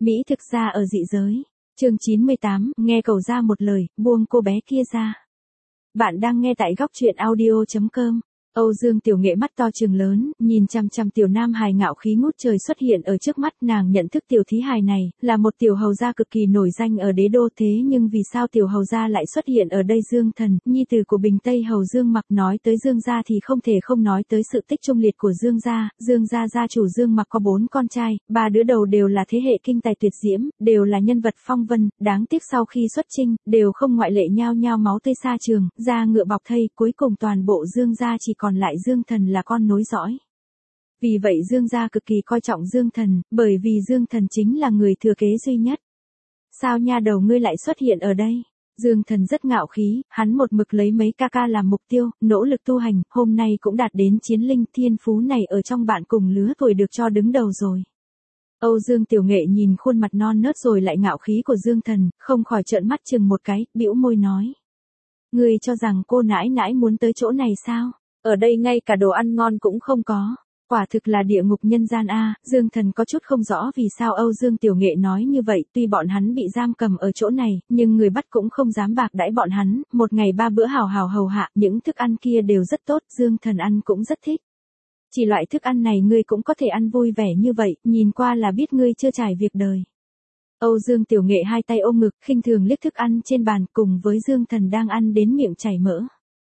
Mỹ thực ra ở dị giới. Chương 98, nghe cầu ra một lời, buông cô bé kia ra. Bạn đang nghe tại góc truyện audio.com. Âu Dương Tiểu Nghệ mắt to trừng lớn, nhìn chằm chằm tiểu nam hài ngạo khí ngút trời xuất hiện ở trước mắt. Nàng nhận thức tiểu thí hài này là một tiểu hầu gia cực kỳ nổi danh ở đế đô, thế nhưng vì sao tiểu hầu gia lại xuất hiện ở đây? Dương Thần, nhi tử của Bình Tây hầu Dương Mặc. Nói tới Dương gia thì không thể không nói tới sự tích trung liệt của Dương gia. Dương gia gia chủ Dương Mặc có 4 con trai, 3 đứa đầu đều là thế hệ kinh tài tuyệt diễm, đều là nhân vật phong vân, đáng tiếc sau khi xuất chinh, đều không ngoại lệ nhao nhao máu tươi xa trường, da ngựa bọc thây, cuối cùng toàn bộ Dương gia chỉ còn lại Dương Thần là con nối dõi. Vì vậy Dương gia cực kỳ coi trọng Dương Thần, bởi vì Dương Thần chính là người thừa kế duy nhất. Sao nha đầu ngươi lại xuất hiện ở đây? Dương Thần rất ngạo khí, hắn một mực lấy mấy ca ca làm mục tiêu, nỗ lực tu hành, hôm nay cũng đạt đến chiến linh, thiên phú này ở trong bạn cùng lứa tuổi được cho đứng đầu rồi. Âu Dương Tiểu Nghệ nhìn khuôn mặt non nớt rồi lại ngạo khí của Dương Thần, không khỏi trợn mắt chừng một cái, bĩu môi nói. Ngươi cho rằng cô nãi nãi muốn tới chỗ này sao? Ở đây ngay cả đồ ăn ngon cũng không có. Quả thực là địa ngục nhân gian a. Dương Thần có chút không rõ vì sao Âu Dương Tiểu Nghệ nói như vậy, tuy bọn hắn bị giam cầm ở chỗ này, nhưng người bắt cũng không dám bạc đãi bọn hắn, một ngày 3 bữa hào hào hầu hạ, những thức ăn kia đều rất tốt, Dương Thần ăn cũng rất thích. Chỉ loại thức ăn này ngươi cũng có thể ăn vui vẻ như vậy, nhìn qua là biết ngươi chưa trải việc đời. Âu Dương Tiểu Nghệ hai tay ôm ngực, khinh thường liếc thức ăn trên bàn, cùng với Dương Thần đang ăn đến miệng chảy mỡ.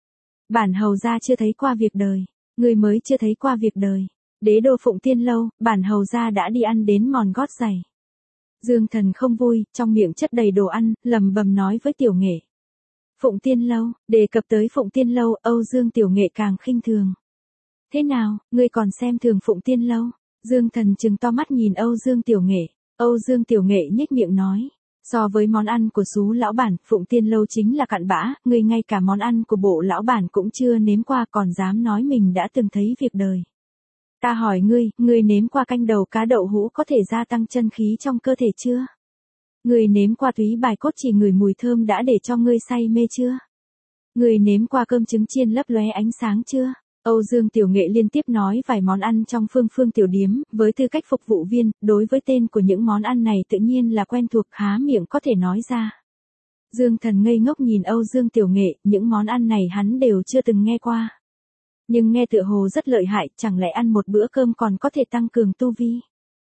Bản hầu gia chưa thấy qua việc đời, người mới chưa thấy qua việc đời. Đế đô Phụng Tiên lâu, bản hầu gia đã đi ăn đến mòn gót giày. Dương Thần không vui, trong miệng chất đầy đồ ăn, lầm bầm nói với Tiểu Nghệ. Phụng Tiên lâu, đề cập tới Phụng Tiên lâu, Âu Dương Tiểu Nghệ càng khinh thường. Thế nào, ngươi còn xem thường Phụng Tiên lâu? Dương Thần trừng to mắt nhìn Âu Dương Tiểu Nghệ. Âu Dương Tiểu Nghệ nhếch miệng nói. So với món ăn của xú lão bản, Phụng Tiên lâu chính là cặn bã, ngươi ngay cả món ăn của bộ lão bản cũng chưa nếm qua còn dám nói mình đã từng thấy việc đời. Ta hỏi ngươi nếm qua canh đầu cá đậu hũ có thể gia tăng chân khí trong cơ thể chưa? Ngươi nếm qua túy bài cốt chỉ ngửi mùi thơm đã để cho ngươi say mê chưa? Ngươi nếm qua cơm trứng chiên lấp lóe ánh sáng chưa? Âu Dương Tiểu Nghệ liên tiếp nói vài món ăn trong Phương tiểu điếm, với tư cách phục vụ viên, đối với tên của những món ăn này tự nhiên là quen thuộc, há miệng có thể nói ra. Dương Thần ngây ngốc nhìn Âu Dương Tiểu Nghệ, những món ăn này hắn đều chưa từng nghe qua. Nhưng nghe tựa hồ rất lợi hại, chẳng lẽ ăn một bữa cơm còn có thể tăng cường tu vi?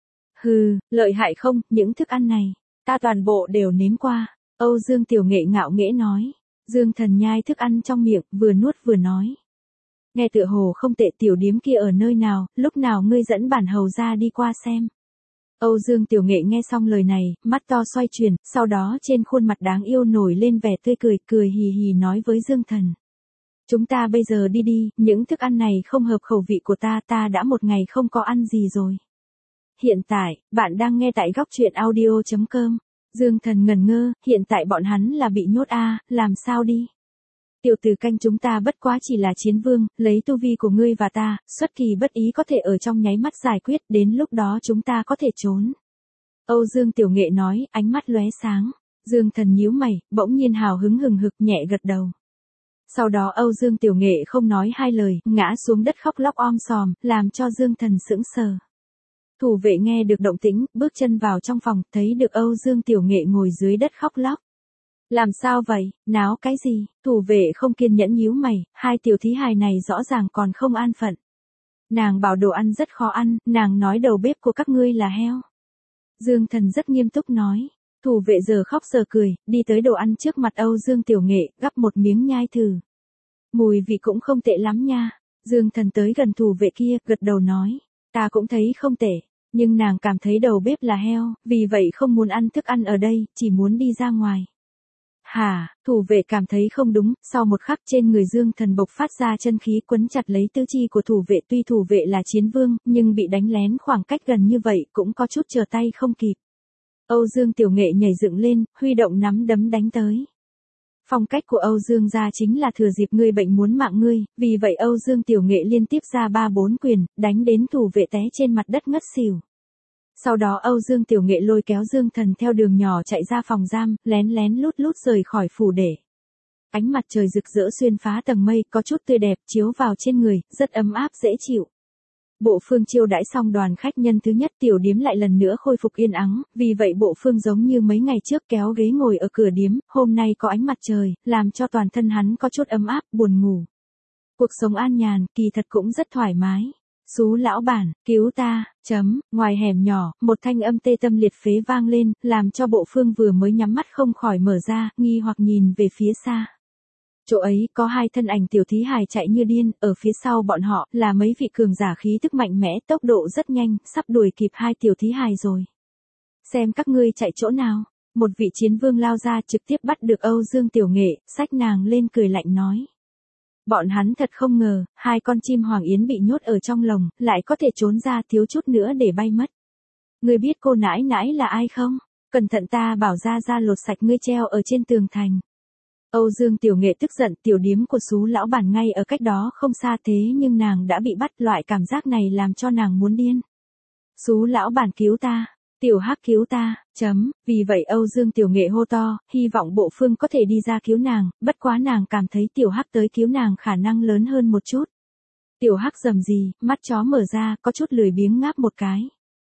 Hừ, lợi hại không, những thức ăn này, ta toàn bộ đều nếm qua. Âu Dương Tiểu Nghệ ngạo nghễ nói. Dương Thần nhai thức ăn trong miệng, vừa nuốt vừa nói. Nghe tựa hồ không tệ, tiểu điếm kia ở nơi nào, lúc nào ngươi dẫn bản hầu ra đi qua xem. Âu Dương Tiểu Nghệ nghe xong lời này, mắt to xoay chuyển, sau đó trên khuôn mặt đáng yêu nổi lên vẻ tươi cười, cười hì hì nói với Dương Thần. Chúng ta bây giờ đi đi, những thức ăn này không hợp khẩu vị của ta đã một ngày không có ăn gì rồi. Hiện tại, bạn đang nghe tại góc truyện audio.com. Dương Thần ngần ngơ, hiện tại bọn hắn là bị nhốt làm sao đi? Tiểu tử canh chúng ta bất quá chỉ là chiến vương, lấy tu vi của ngươi và ta, xuất kỳ bất ý có thể ở trong nháy mắt giải quyết, đến lúc đó chúng ta có thể trốn. Âu Dương Tiểu Nghệ nói, ánh mắt lóe sáng. Dương Thần nhíu mày, bỗng nhiên hào hứng hừng hực nhẹ gật đầu. Sau đó Âu Dương Tiểu Nghệ không nói hai lời, ngã xuống đất khóc lóc om sòm, làm cho Dương Thần sững sờ. Thủ vệ nghe được động tĩnh, bước chân vào trong phòng, thấy được Âu Dương Tiểu Nghệ ngồi dưới đất khóc lóc. Làm sao vậy, náo cái gì? Thủ vệ không kiên nhẫn nhíu mày, hai tiểu thí hài này rõ ràng còn không an phận. Nàng bảo đồ ăn rất khó ăn, nàng nói đầu bếp của các ngươi là heo. Dương Thần rất nghiêm túc nói. Thủ vệ giờ khóc giờ cười, đi tới đồ ăn trước mặt Âu Dương Tiểu Nghệ, gắp một miếng nhai thử. Mùi vị cũng không tệ lắm nha. Dương Thần tới gần thủ vệ kia, gật đầu nói. Ta cũng thấy không tệ, nhưng nàng cảm thấy đầu bếp là heo, vì vậy không muốn ăn thức ăn ở đây, chỉ muốn đi ra ngoài. Hả, thủ vệ cảm thấy không đúng, sau một khắc trên người Dương Thần bộc phát ra chân khí quấn chặt lấy tứ chi của thủ vệ, tuy thủ vệ là chiến vương, nhưng bị đánh lén khoảng cách gần như vậy cũng có chút trở tay không kịp. Âu Dương Tiểu Nghệ nhảy dựng lên, huy động nắm đấm đánh tới. Phong cách của Âu Dương gia chính là thừa dịp ngươi bệnh muốn mạng ngươi, vì vậy Âu Dương Tiểu Nghệ liên tiếp ra 3-4 quyền, đánh đến thủ vệ té trên mặt đất ngất xỉu. Sau đó Âu Dương Tiểu Nghệ lôi kéo Dương Thần theo đường nhỏ chạy ra phòng giam, lén lén lút lút rời khỏi phủ để. Ánh mặt trời rực rỡ xuyên phá tầng mây, có chút tươi đẹp chiếu vào trên người, rất ấm áp dễ chịu. Bộ Phương chiêu đãi xong đoàn khách nhân thứ nhất, tiểu điếm lại lần nữa khôi phục yên ắng, vì vậy Bộ Phương giống như mấy ngày trước kéo ghế ngồi ở cửa điếm, hôm nay có ánh mặt trời, làm cho toàn thân hắn có chút ấm áp, buồn ngủ. Cuộc sống an nhàn, kỳ thật cũng rất thoải mái. Sú lão bản, cứu ta, ngoài hẻm nhỏ, một thanh âm tê tâm liệt phế vang lên, làm cho Bộ Phương vừa mới nhắm mắt không khỏi mở ra, nghi hoặc nhìn về phía xa. Chỗ ấy có hai thân ảnh tiểu thí hài chạy như điên, ở phía sau bọn họ là mấy vị cường giả khí tức mạnh mẽ, tốc độ rất nhanh, sắp đuổi kịp hai tiểu thí hài rồi. Xem các ngươi chạy chỗ nào. Một vị chiến vương lao ra trực tiếp bắt được Âu Dương Tiểu Nghệ, xách nàng lên cười lạnh nói. Bọn hắn thật không ngờ, hai con chim hoàng yến bị nhốt ở trong lồng, lại có thể trốn ra thiếu chút nữa để bay mất. Ngươi biết cô nãi nãi là ai không? Cẩn thận ta bảo ra lột sạch ngươi treo ở trên tường thành. Âu Dương Tiểu Nghệ tức giận, tiểu điếm của Sú lão bản ngay ở cách đó không xa, thế nhưng nàng đã bị bắt, loại cảm giác này làm cho nàng muốn điên. Sú lão bản cứu ta, Tiểu Hắc cứu ta, vì vậy Âu Dương Tiểu Nghệ hô to, hy vọng Bộ Phương có thể đi ra cứu nàng, bất quá nàng cảm thấy Tiểu Hắc tới cứu nàng khả năng lớn hơn một chút. Tiểu Hắc rầm rì, mắt chó mở ra, có chút lười biếng ngáp một cái.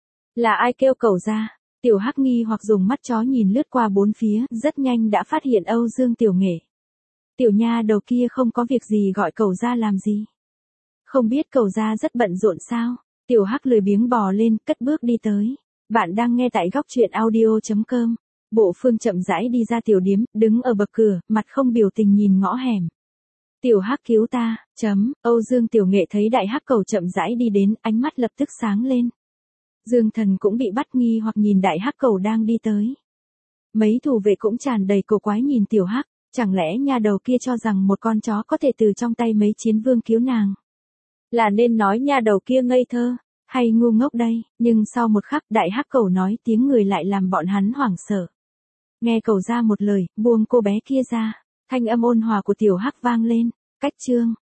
Là ai kêu cẩu ra? Tiểu Hắc nghi hoặc dùng mắt chó nhìn lướt qua bốn phía, rất nhanh đã phát hiện Âu Dương Tiểu Nghệ. Tiểu nha đầu kia không có việc gì gọi cẩu ra làm gì? Không biết cẩu ra rất bận rộn sao? Tiểu Hắc lười biếng bò lên, cất bước đi tới. Bạn đang nghe tại góc truyện audio.com. Bộ Phương chậm rãi đi ra tiểu điếm, đứng ở bậc cửa, mặt không biểu tình nhìn ngõ hẻm. Tiểu Hắc cứu ta, Âu Dương Tiểu Nghệ thấy đại hắc cẩu chậm rãi đi đến, ánh mắt lập tức sáng lên. Dương Thần cũng bị bắt, nghi hoặc nhìn đại hắc cẩu đang đi tới. Mấy thủ vệ cũng tràn đầy cổ quái nhìn Tiểu Hắc, chẳng lẽ nha đầu kia cho rằng một con chó có thể từ trong tay mấy chiến vương cứu nàng? Là nên nói nha đầu kia ngây thơ, hay ngu ngốc đây, nhưng sau một khắc đại hắc cẩu nói tiếng người lại làm bọn hắn hoảng sợ. Nghe cẩu ra một lời, buông cô bé kia ra, thanh âm ôn hòa của Tiểu Hắc vang lên, cách chương.